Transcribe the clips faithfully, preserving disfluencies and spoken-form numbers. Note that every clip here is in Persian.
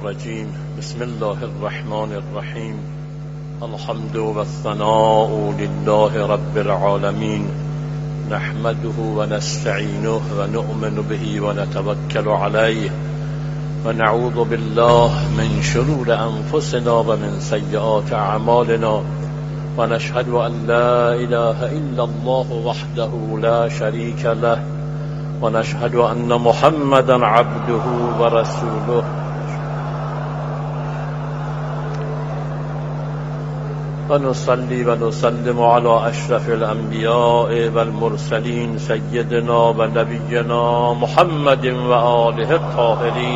الرجيم بسم الله الرحمن الرحيم الحمد والثناء لله رب العالمين نحمده ونستعينه ونؤمن به ونتوكل عليه ونعوذ بالله من شرور أنفسنا ومن سيئات أعمالنا ونشهد أن لا إله إلا الله وحده لا شريك له ونشهد أن محمدا عبده ورسوله ونصلي ونسلم على أشرف الأنبياء والمرسلين سيدنا ونبينا محمد وآله الطاهرين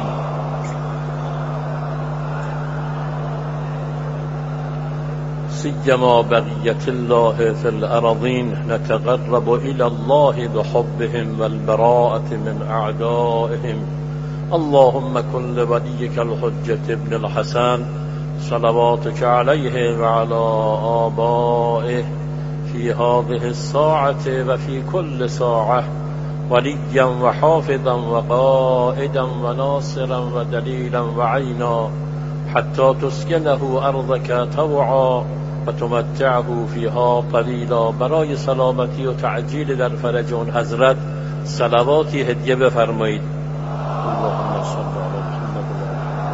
سيما بقية الله في الأرضين نتقرب إلى الله بحبهم والبراءة من أعدائهم اللهم كن لوليك الحجة ابن الحسن صلواتك عليه وعلى آبائه في هذه الساعة وفي كل ساعة وليا وحافظا وقائدا وناصرا ودليلا وعينا حتى تسكنه أرضك طوعا وتمتعه فيها طویلا. برای سلامتی و تعجیل در فرج اون حضرت صلواتی هدیه بفرمایید. اللهم صل علی محمد.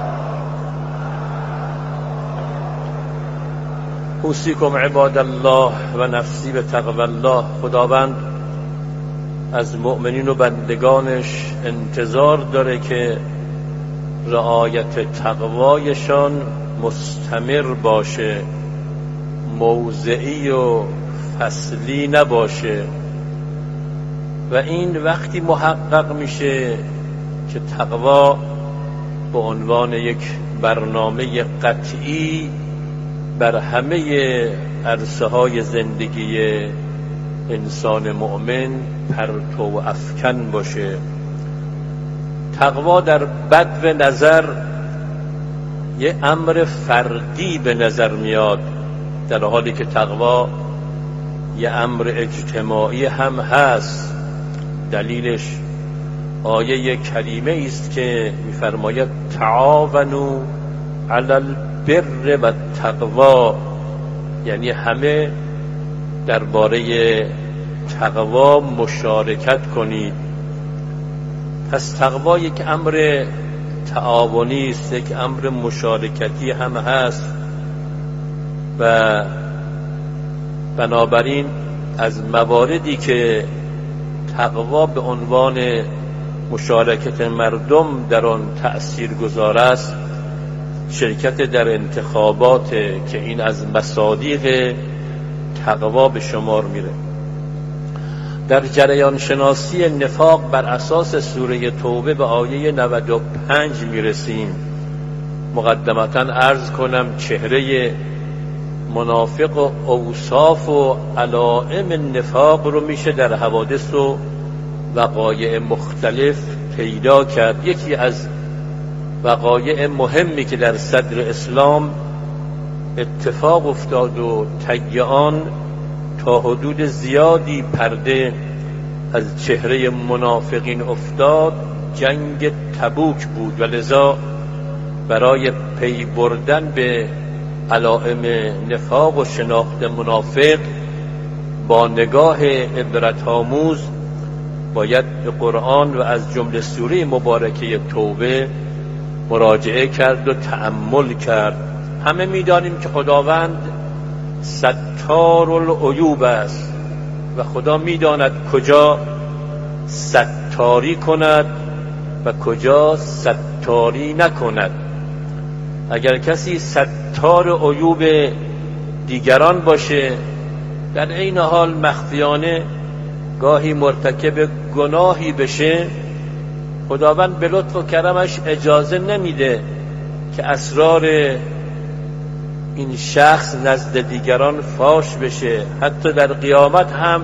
اوصیکم عباد الله و نفسی به تقوی الله. خداوند از مؤمنین و بندگانش انتظار داره که رعایت تقوایشان مستمر باشه، موضعی و فصلی نباشه و این وقتی محقق میشه که تقوا به عنوان یک برنامه قطعی بر همه عرصه های زندگی انسان مؤمن پرتو افکن باشه. تقوا در بدو نظر یه امر فردی به نظر میاد، در حالی که تقوا یه امر اجتماعی هم هست. دلیلش آیه کریمه است که می‌فرماید تعاونوا علی البر و التقوا، یعنی همه درباره تقوا مشارکت کنید. پس تقوا یک امر تعاونی است، یک امر مشارکتی هم هست و بنابراین از مواردی که تقوا به عنوان مشارکت مردم در آن تأثیر گذار است، شرکت در انتخابات که این از مصادیق تقوا به شمار میره. در جریان شناسی نفاق بر اساس سوره توبه به آیه نود و پنج میرسیم. مقدمتا عرض کنم چهره منافق و اوصاف و علائم نفاق رو میشه در حوادث و وقایع مختلف پیدا کرد. یکی از وقایع مهمی که در صدر اسلام اتفاق افتاد و تیعان تا حدود زیادی پرده از چهره منافقین افتاد، جنگ تبوک بود و لذا برای پی بردن به علائم نفاق و شناخت منافق با نگاه عبرت آموز باید به قرآن و از جمله سوره مبارکه توبه مراجعه کرد و تأمل کرد. همه می‌دانیم که خداوند ستار العیوب است و خدا می‌داند کجا ستاری کند و کجا ستاری نکند. اگر کسی ستار عیوب دیگران باشه، در این حال مخفیانه گاهی مرتکب گناهی بشه، خداوند به لطف و کرمش اجازه نمیده که اسرار این شخص نزد دیگران فاش بشه. حتی در قیامت هم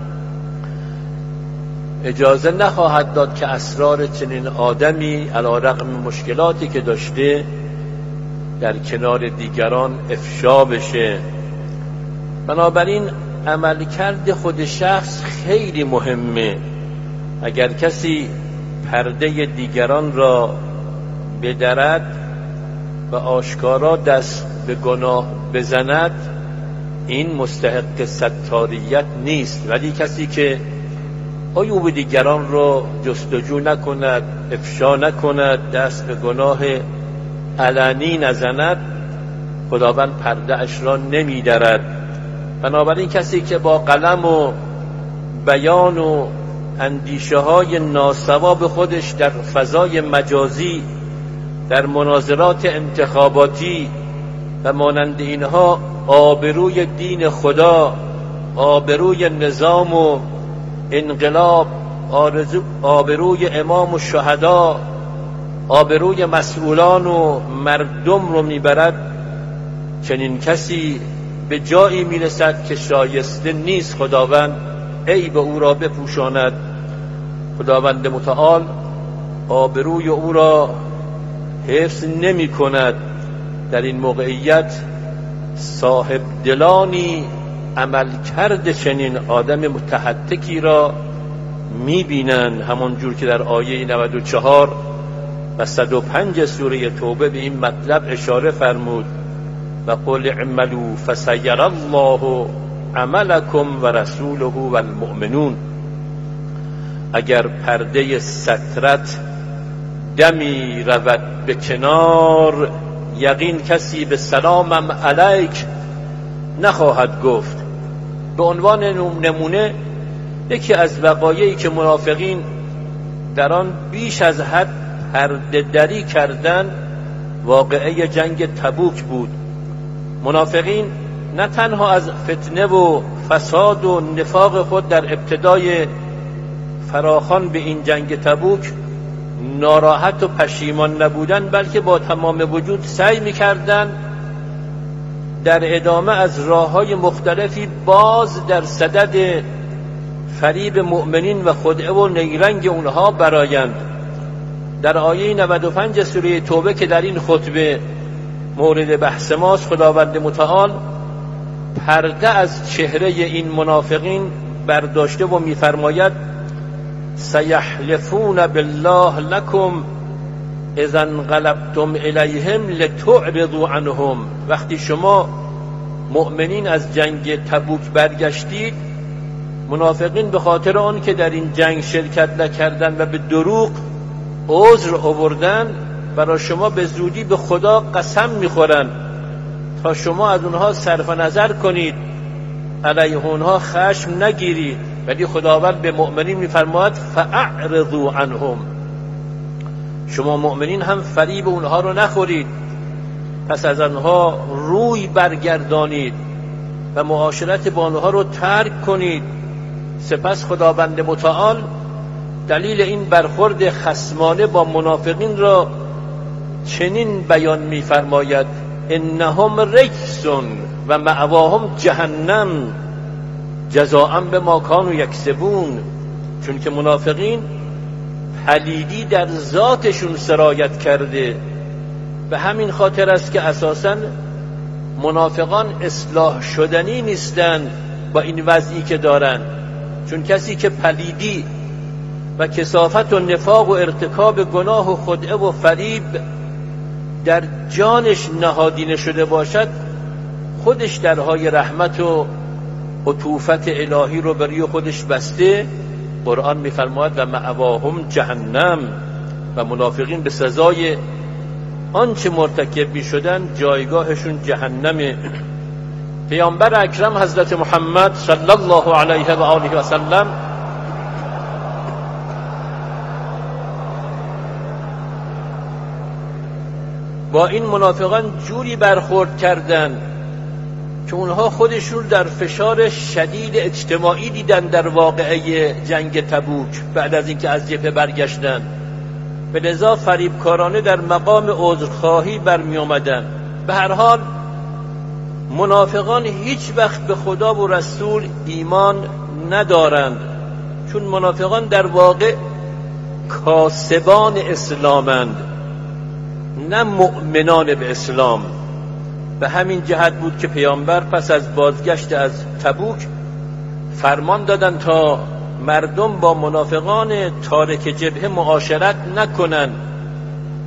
اجازه نخواهد داد که اسرار چنین آدمی علی رغم مشکلاتی که داشته در کنار دیگران افشا بشه. بنابراین عملکرد خود شخص خیلی مهمه. اگر کسی پرده دیگران را بدرد و آشکارا دست به گناه بزند این مستحق ستاریت نیست، ولی کسی که عیوب دیگران را جستجو نکند، افشا نکند، دست به گناه علنی نزند، خداوند پرده اش را نمی درد. بنابراین کسی که با قلم و بیان و اندیشه های ناصواب خودش در فضای مجازی، در مناظرات انتخاباتی و مانند اینها آبروی دین خدا، آبروی نظام و انقلاب، آبروی امام و شهدا، آبروی مسئولان و مردم رو میبرد، چنین کسی به جایی میرسد که شایسته نیست خداوند عیب او را بپوشاند. خداوند متعال آبروی او را حفظ نمی کند. در این موقعیت صاحب دلانی عمل کرده چنین آدم متحتکی را میبینند، همون جور که در آیه نود و چهار و صد و پنج سوره توبه به این مطلب اشاره فرمود: و قل اعملوا فسیری الله عملکم و رسوله و المؤمنون. اگر پرده سترت دمی رود به کنار، یقین کسی به سلامم علیک نخواهد گفت. به عنوان نمونه یکی از وقایعی که منافقین در آن بیش از حد پرده دری کردن واقعه جنگ تبوک بود. منافقین نه تنها از فتنه و فساد و نفاق خود در ابتدای فراخوان به این جنگ تبوک ناراحت و پشیمان نبودن، بلکه با تمام وجود سعی می‌کردند در ادامه از راه‌های مختلفی باز در صدد فریب مؤمنین و خدعه و نیرنگ اونها برآیند. در آیه نود و پنج سوره توبه که در این خطبه مورد بحث ماست، خداوند متعال پرده از چهره این منافقین برداشته و می‌فرماید: سیحلفون بالله لکم اذا انقلبتم الیهم لتعرضوا عنهم. وقتی شما مؤمنین از جنگ تبوک برگشتید، منافقین به خاطر آن که در این جنگ شرکت نکردن و به دروغ عذر آوردن، برای شما به زودی به خدا قسم میخورن تا شما از اونها صرف نظر کنید، علیه اونها خشم نگیرید. ولی خداوند به مؤمنین میفرماید فاعرضوا عنهم، شما مؤمنین هم فریب اونها رو نخورید، پس از آنها روی برگردانید و معاشرت با آنها رو ترک کنید. سپس خداوند متعال دلیل این برخورد خصمانه با منافقین را چنین بیان می‌فرماید: انهم رجس و مأواهم جهنم جزاء بما کانوا یکسبون. چون که منافقین پلیدی در ذاتشون سرایت کرده، به همین خاطر است که اساساً منافقان اصلاح شدنی نیستند با این وضعی که دارند. چون کسی که پلیدی و کثافت و نفاق و ارتکاب گناه و خدعه و فریب در جانش نهادینه شده باشد، خودش درهای رحمت و عطوفت الهی رو برای خودش بسته. قرآن می‌فرماید و مأواهم جهنم، و منافقین به سزای آنچه مرتکب می‌شدن جایگاهشون جهنمه. پیامبر اکرم حضرت محمد صلی الله علیه و آله و سلم با این منافقان جوری برخورد کردند که اونها خودشون در فشار شدید اجتماعی دیدن در واقعه جنگ تبوک بعد از اینکه از جبهه برگشتن، به لذا فریبکارانه در مقام عذرخواهی برمی آمدن. به هر حال منافقان هیچ وقت به خدا و رسول ایمان ندارند، چون منافقان در واقع کاسبان اسلامند، نه مؤمنان به اسلام. به همین جهت بود که پیامبر پس از بازگشت از تبوک فرمان دادن تا مردم با منافقان تارک جبهه معاشرت نکنند،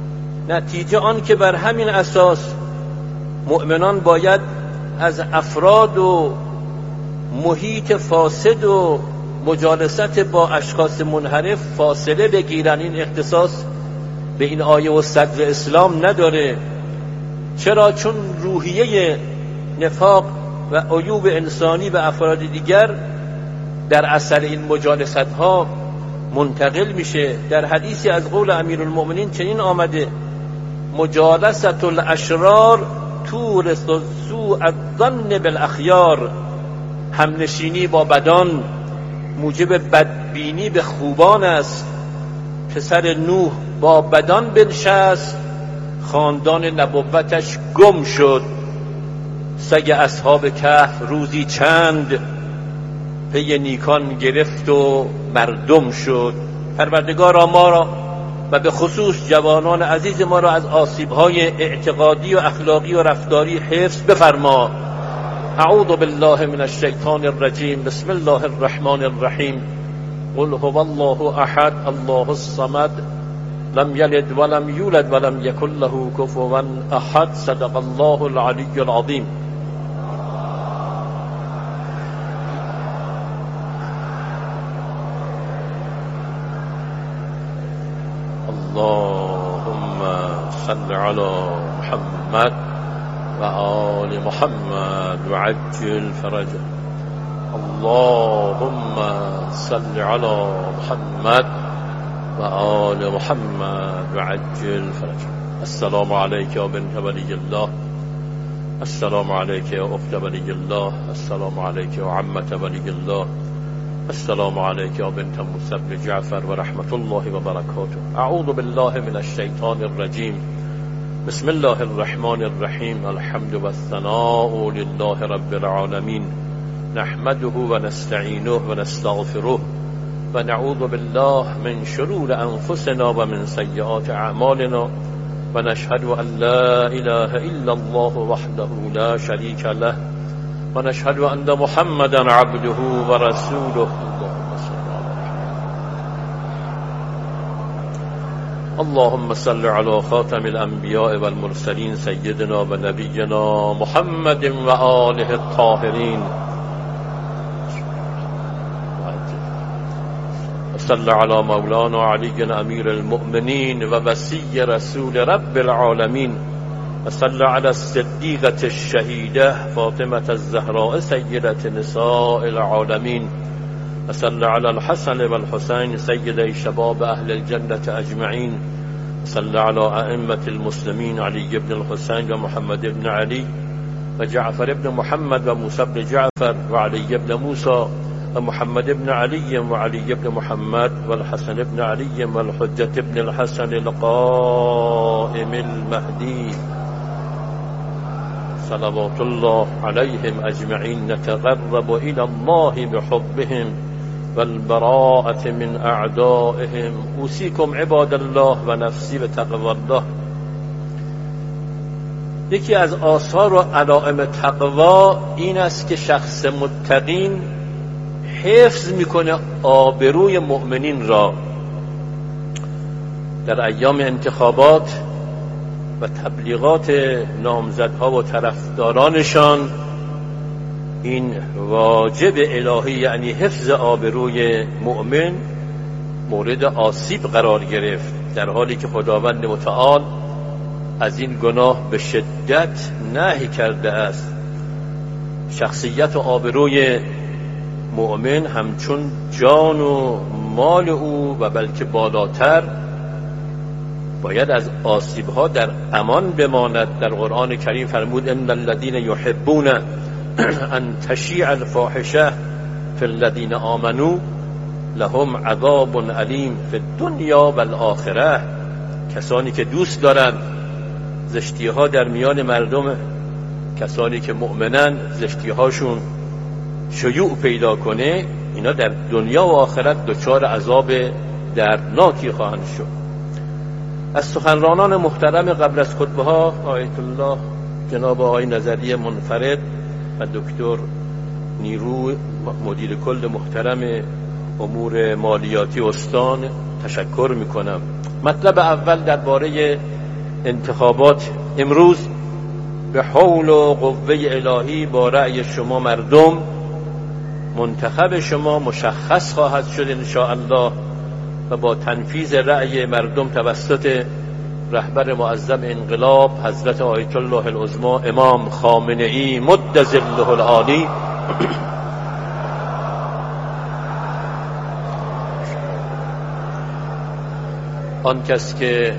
نتیجه آن که بر همین اساس مؤمنان باید از افراد و محیط فاسد و مجالست با اشخاص منحرف فاصله بگیرن. این اختصاص به این آیه و صدر اسلام نداره. چرا؟ چون روحیه نفاق و عیوب انسانی به افراد دیگر در اثر این مجالست ها منتقل میشه. در حدیثی از قول امیرالمؤمنین چنین آمده: مجالست الاشرار تورث سوء الظن بالاخیار. همنشینی با بدان موجب بدبینی به خوبان است. پسر نوح با بدان بنشست، خاندان نبوتش گم شد. سگ اصحاب کهف روزی چند پی نیکان گرفت و مردم شد. پروردگارا ما را و به خصوص جوانان عزیز ما را از آسیب‌های اعتقادی و اخلاقی و رفتاری حفظ بفرما. اعوذ بالله من الشیطان الرجیم. بسم الله الرحمن الرحیم. قل هو الله احد الله الصمد لم یلد ولم یولد ولم یکن له کفوا احد. صدق الله العلی العظیم. اللهم صل على محمد و آل محمد و عجل فرجه. اللهم صل على محمد و آل محمد و عجل فرجه. السلام علیک یا بنت ولی الله. السلام علیک یا اخت ولی الله. السلام علیک یا عمت ولی الله. السلام علیک یا بنت موسی بن جعفر و رحمت الله و برکاته. اعوذ بالله من الشیطان الرجیم. بسم الله الرحمن الرحیم. الحمد و الثناء لله رب العالمین. نحمده و نستعینه و نستغفره و نعوذ بالله من شرور انفسنا و من سیئات اعمالنا و نشهد ان لا اله الا الله وحده لا شریک له و نشهد ان محمدا عبده و رسوله. اللهم صل على خاتم الانبیاء والمرسلین سیدنا و نبینا محمد و آله الطاهرین. صل على مولانا علی امیر المؤمنین و وصی رسول رب العالمین. وصل على الصدیقة الشهیده فاطمة الزهراء سیدة نساء العالمین. وصل على الحسن والحسین سیدي شباب اهل الجنة اجمعین. وصل على ائمة المسلمین علی بن الحسین و محمد بن علی و جعفر بن محمد و موسی بن جعفر و علی بن موسی و محمد بن علی و علی بن محمد و الحسن بن علی و الحجة بن الحسن القائم المهدی صلوات الله علیهم اجمعین. نتقرب الى الله بحبهم والبراءة من اعدائهم. اوصیکم عباد الله و نفسی به تقوی الله. یکی از آثار و علائم تقوا این است که شخص متقین حفظ میکنه آبروی مؤمنین را. در ایام انتخابات و تبلیغات نامزدها و طرفدارانشان این واجب الهی یعنی حفظ آبروی مؤمن مورد آسیب قرار گرفت، در حالی که خداوند متعال از این گناه به شدت نهی کرده است. شخصیت و آبروی مؤمن همچون جان و مال او و بلکه بالاتر باید از آسیبها در امان بماند. در قرآن کریم فرمود ان الذين يحبون ان تشیع الفاحشه فی الذین آمنوا لهم عذاب علیم فی الدنیا و الآخره. کسانی که دوست دارند زشتی ها در میان مردم، کسانی که مؤمنن زشتی هاشون شیوع پیدا کنه، اینا در دنیا و آخرت دچار عذاب دردناکی خواهند شد. از سخنرانان محترم قبل از خطبه ها آیت الله جناب آقای نظری منفرد و دکتر نیرو مدیر کل محترم امور مالیاتی استان تشکر میکنم. مطلب اول درباره انتخابات امروز به حول و قوه الهی با رأی شما مردم منتخب شما مشخص خواهد شد ان شاء الله و با تنفیذ رأی مردم توسط رهبر معظم انقلاب حضرت آیت الله العظمی امام خامنه‌ای مد ظله العالی آن کس که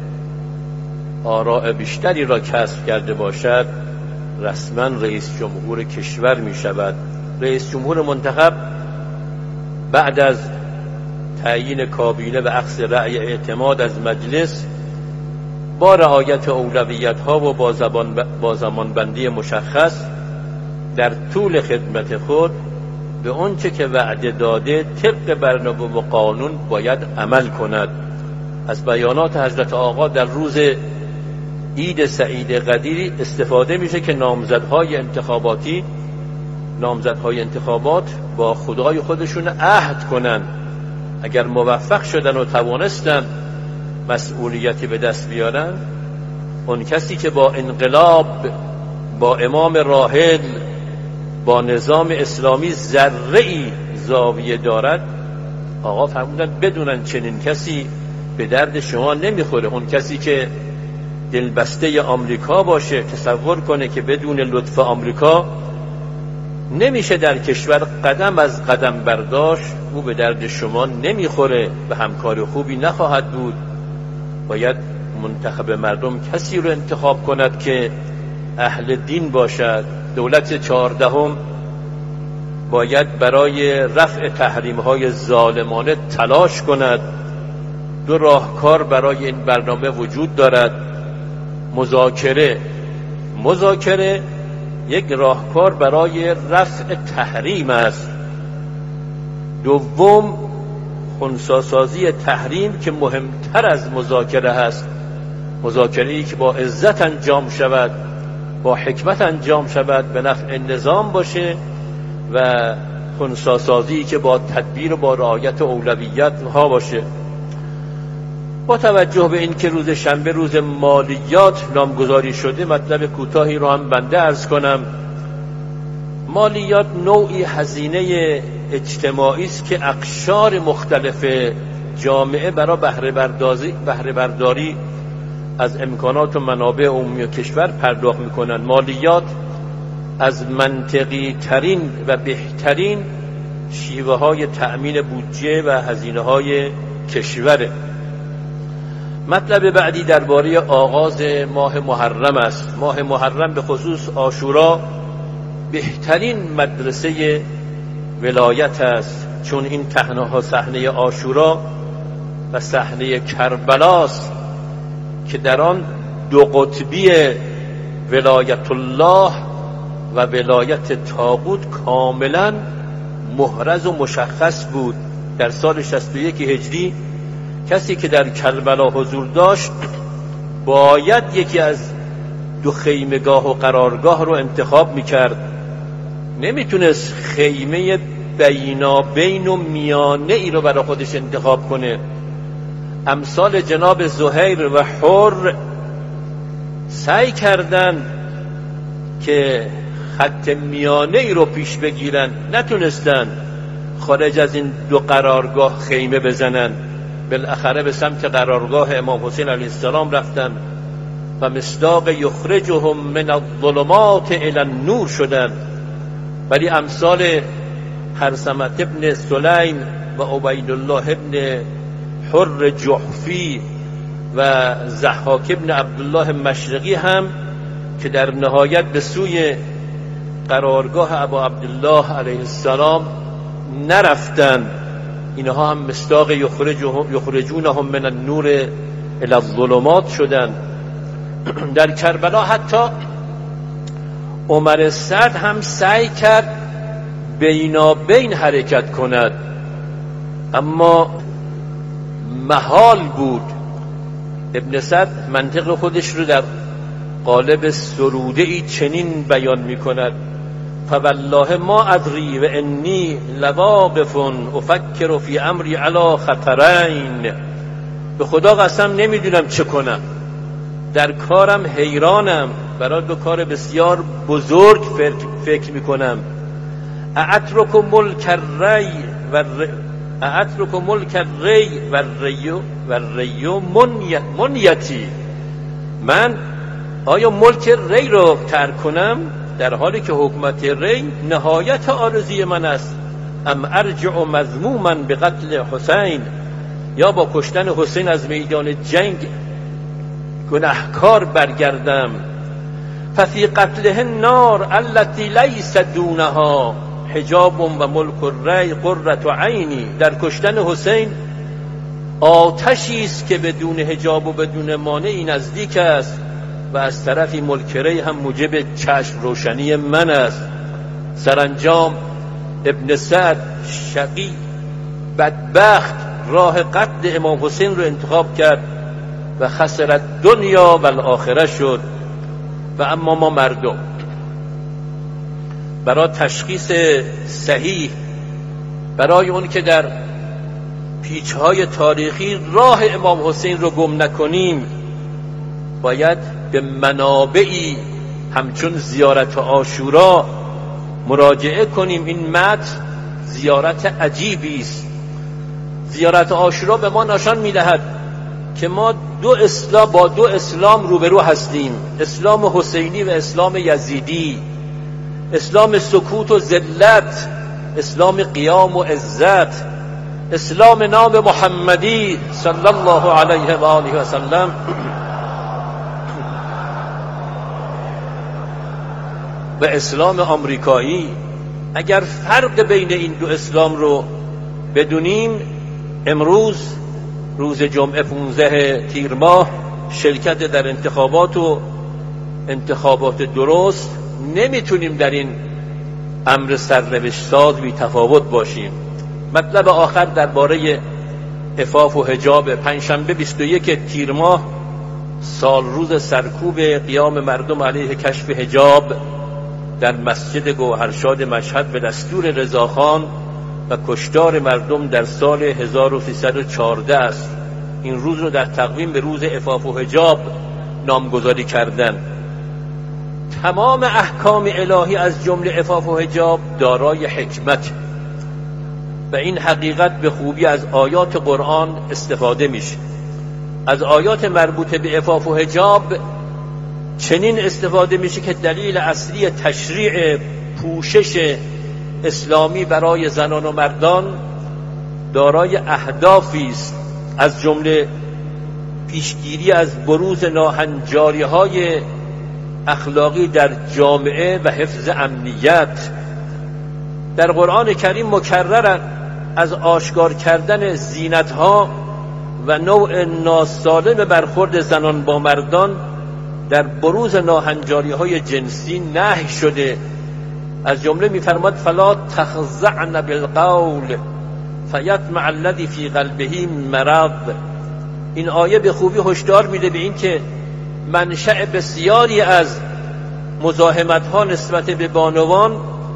آراء بیشتری را کسب کرده باشد رسما رئیس جمهور کشور می شود. رئیس جمهور منتخب بعد از تعیین کابینه و اخذ رأی اعتماد از مجلس با رعایت اولویت ها و با, زبان با زمانبندی مشخص در طول خدمت خود به اونچه که وعده داده طبق برنامه و قانون باید عمل کند. از بیانات حضرت آقا در روز عید سعید قدیر استفاده میشه که نامزدهای انتخاباتی نامزدهای انتخابات با خدای خودشون عهد کنن، اگر موفق شدن و توانستن مسئولیتی به دست بیارن، اون کسی که با انقلاب، با امام راحل، با نظام اسلامی ذره‌ای زاویه دارد، آقا فرمودن بدونن چنین کسی به درد شما نمیخوره. اون کسی که دلبسته آمریکا باشه، تصور کنه که بدون لطف آمریکا نمیشه در کشور قدم از قدم برداشت، او به درد شما نمیخوره و همکار خوبی نخواهد بود. باید منتخب مردم کسی رو انتخاب کند که اهل دین باشد. دولت چهاردهم باید برای رفع تحریم‌های ظالمانه تلاش کند. دو راهکار برای این برنامه وجود دارد: مذاکره مذاکره یک راهکار برای رفع تحریم است. دوم خنثی‌سازی تحریم که مهمتر از مذاکره است. مذاکره‌ای که با عزت انجام شود، با حکمت انجام شود، به نفع نظام باشه، و خنثی‌سازی که با تدبیر و با رعایت اولویت ها باشه. با توجه به این که روز شنبه روز مالیات نامگذاری شده، مطلب کوتاهی رو هم بنده عرض کنم. مالیات نوعی هزینه اجتماعی است که اقشار مختلف جامعه برای بهره برداری بهره برداری از امکانات و منابع عمومی کشور پرداخت میکنند. مالیات از منطقی ترین و بهترین شیوه های تأمین بودجه و هزینه های کشوره. مطلب بعدی درباره آغاز ماه محرم است. ماه محرم به خصوص عاشورا بهترین مدرسه ولایت است، چون این تنها صحنه عاشورا و صحنه کربلاست که در آن دو قطبی ولایت الله و ولایت طاغوت کاملا محرز و مشخص بود. در سال شصت و یک هجری کسی که در کربلا حضور داشت باید یکی از دو خیمگاه و قرارگاه رو انتخاب میکرد. نمیتونست خیمه بینابین و میانه ای رو برای خودش انتخاب کنه. امثال جناب زهیر و حر سعی کردن که خط میانه ای رو پیش بگیرن، نتونستن خارج از این دو قرارگاه خیمه بزنن. بالاخره به سمت قرارگاه امام حسین علیه السلام رفتن و مصداق یخرجهم من الظلمات الی النور شدن. ولی امثال هرثمة ابن سلیم و عبیدالله ابن حر جحفی و ضحاک ابن عبدالله مشرقی هم که در نهایت به سوی قرارگاه ابا عبدالله علیه السلام نرفتن، اینها هم مصداق یخرجونهم من النور الی الظلمات شدن. در کربلا حتی عمر سعد هم سعی کرد بینابین حرکت کند، اما محال بود. ابن سعد منطق خودش رو در قالب سروده ای چنین بیان می کند: فوالله ما ادری و انی لواقف افکر فی امری علی خطرین. به خدا قسم نمیدونم چه کنم، در کارم حیرانم، برای دو کار بسیار بزرگ فکر میکنم. اعترک ملک الری و الر... اعترک ملک الری و الریو و الریو منیتی، من آیا ملک ری رو ترک کنم در حالی که حکومت ری نهایت آرزوی من است؟ ام ارجع مذموما به قتل حسین، یا با کشتن حسین از میدان جنگ گناهکار برگردم. ففی قتله النار التي لیس دونها حجاب و ملک الری قرة عینی، در کشتن حسین آتشی است که بدون حجاب و بدون مانعی نزدیک است و از طرفی ملک ری هم موجب چشم روشنی من است. سرانجام ابن سعد شقی بدبخت راه قتل امام حسین رو انتخاب کرد و خسرت دنیا و الاخره شد. و اما ما مردم برای تشخیص صحیح، برای اون که در پیچهای تاریخی راه امام حسین رو گم نکنیم، باید به منابعی همچون زیارت عاشورا مراجعه کنیم. این متن زیارت عجیبی است. زیارت عاشورا به ما نشان می‌دهد که ما دو اسلام با دو اسلام روبرو هستیم، اسلام حسینی و اسلام یزیدی، اسلام سکوت و ذلت، اسلام قیام و عزت، اسلام نام محمدی صلی الله علیه و آله و سلم و اسلام آمریکایی. اگر فرق بین این دو اسلام رو بدونیم، امروز روز جمعه پانزده تیر ماه شرکت در انتخابات و انتخابات درست، نمیتونیم در این امر سرنوشت ساز بی تفاوت باشیم. مطلب آخر درباره عفاف و حجاب. پنجشنبه بیست و یک تیر ماه سال روز سرکوب قیام مردم علیه کشف حجاب در مسجد گوهرشاد مشهد به دستور رضاخان و کشتار مردم در سال هزار و سیصد و چهارده است. این روز رو در تقویم به روز عفاف و حجاب نامگذاری کردن. تمام احکام الهی از جمله عفاف و حجاب دارای حکمت و این حقیقت به خوبی از آیات قرآن استفاده میشه. از آیات مربوطه به عفاف و حجاب چنین استفاده میشه که دلیل اصلی تشریع پوشش اسلامی برای زنان و مردان دارای اهدافی است، از جمله پیشگیری از بروز ناهنجاری‌های اخلاقی در جامعه و حفظ امنیت. در قرآن کریم مکررن از آشکار کردن زینت‌ها و نوع ناسالم برخورد زنان با مردان در بروز ناهنجاری‌های جنسی نهی شده. از جمله می‌فرماد فلا تخضعن بالقول فیطمع الذی فی قلبه مرض. این آیه به خوبی هشدار میده به این که منشأ بسیاری از مزاحمت‌ها نسبت به بانوان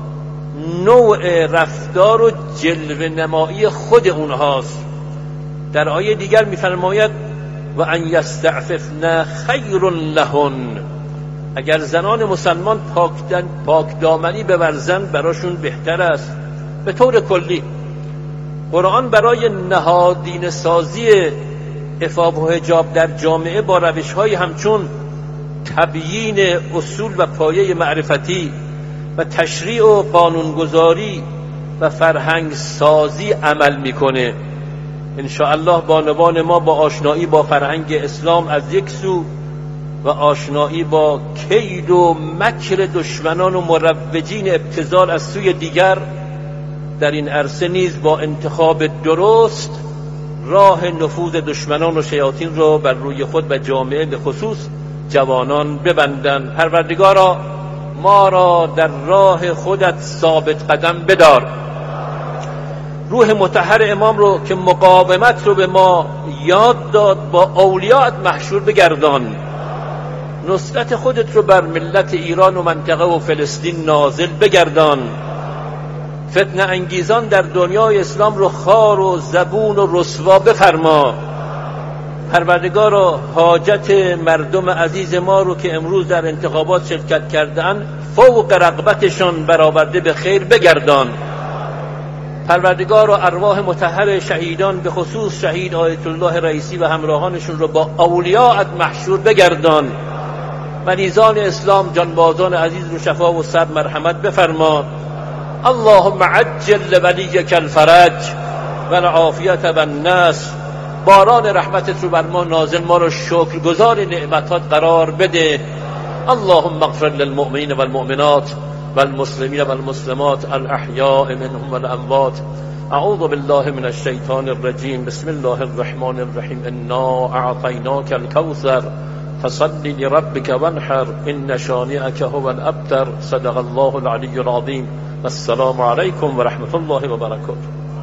نوع رفتار و جلوه نمایی خود اونهاست. در آیه دیگر می‌فرماید و ان یستعففن خیر لهن، اگر زنان مسلمان پاک, پاک دامنی بورزن براشون بهتر است. به طور کلی قرآن برای نهادینه سازی عفاف و حجاب در جامعه با روش‌های همچون تبیین اصول و پایه معرفتی و تشریع و قانونگذاری و فرهنگ سازی عمل میکنه. انشاءالله بانوان ما با آشنایی با فرهنگ اسلام از یک سو و آشنایی با کید و مکر دشمنان و مروجین ابتذال از سوی دیگر، در این عرصه نیز با انتخاب درست راه نفوذ دشمنان و شیاطین را بر روی خود و جامعه به خصوص جوانان ببندند. پروردگارا ما را در راه خودت ثابت قدم بدار. روح مطهر امام رو که مقاومت رو به ما یاد داد با اولیاءت محشور بگردان. نصرت خودت رو بر ملت ایران و منطقه و فلسطین نازل بگردان. فتنه انگیزان در دنیای اسلام رو خار و زبون و رسوا بفرما. پروردگارا حاجت مردم عزیز ما رو که امروز در انتخابات شرکت کردند فوق رغبتشان برآورده به خیر بگردان. پروردگارا ارواح مطهر شهیدان به خصوص شهید آیت الله رئیسی و همراهانشون رو با اولیاءت محشور بگردان. مریضان اسلام جانبازان عزیز رو شفا و صبر مرحمت بفرما. اللهم عجل ولیک الفرج و العافیت و النصر. باران رحمتت رو بر ما نازل، ما رو شکرگزار نعمتات قرار بده. اللهم اغفر للمؤمنین والمؤمنات والمسلمین والمسلمات الاحیاء منهم والاموات. اعوذ بالله من الشیطان الرجیم. بسم الله الرحمن الرحیم. انا اعطیناک الکوثر فصل لربك وانحر ان شانئك هو الابتر. صدق الله العلی العظیم. السلام علیکم و رحمت الله و برکاته.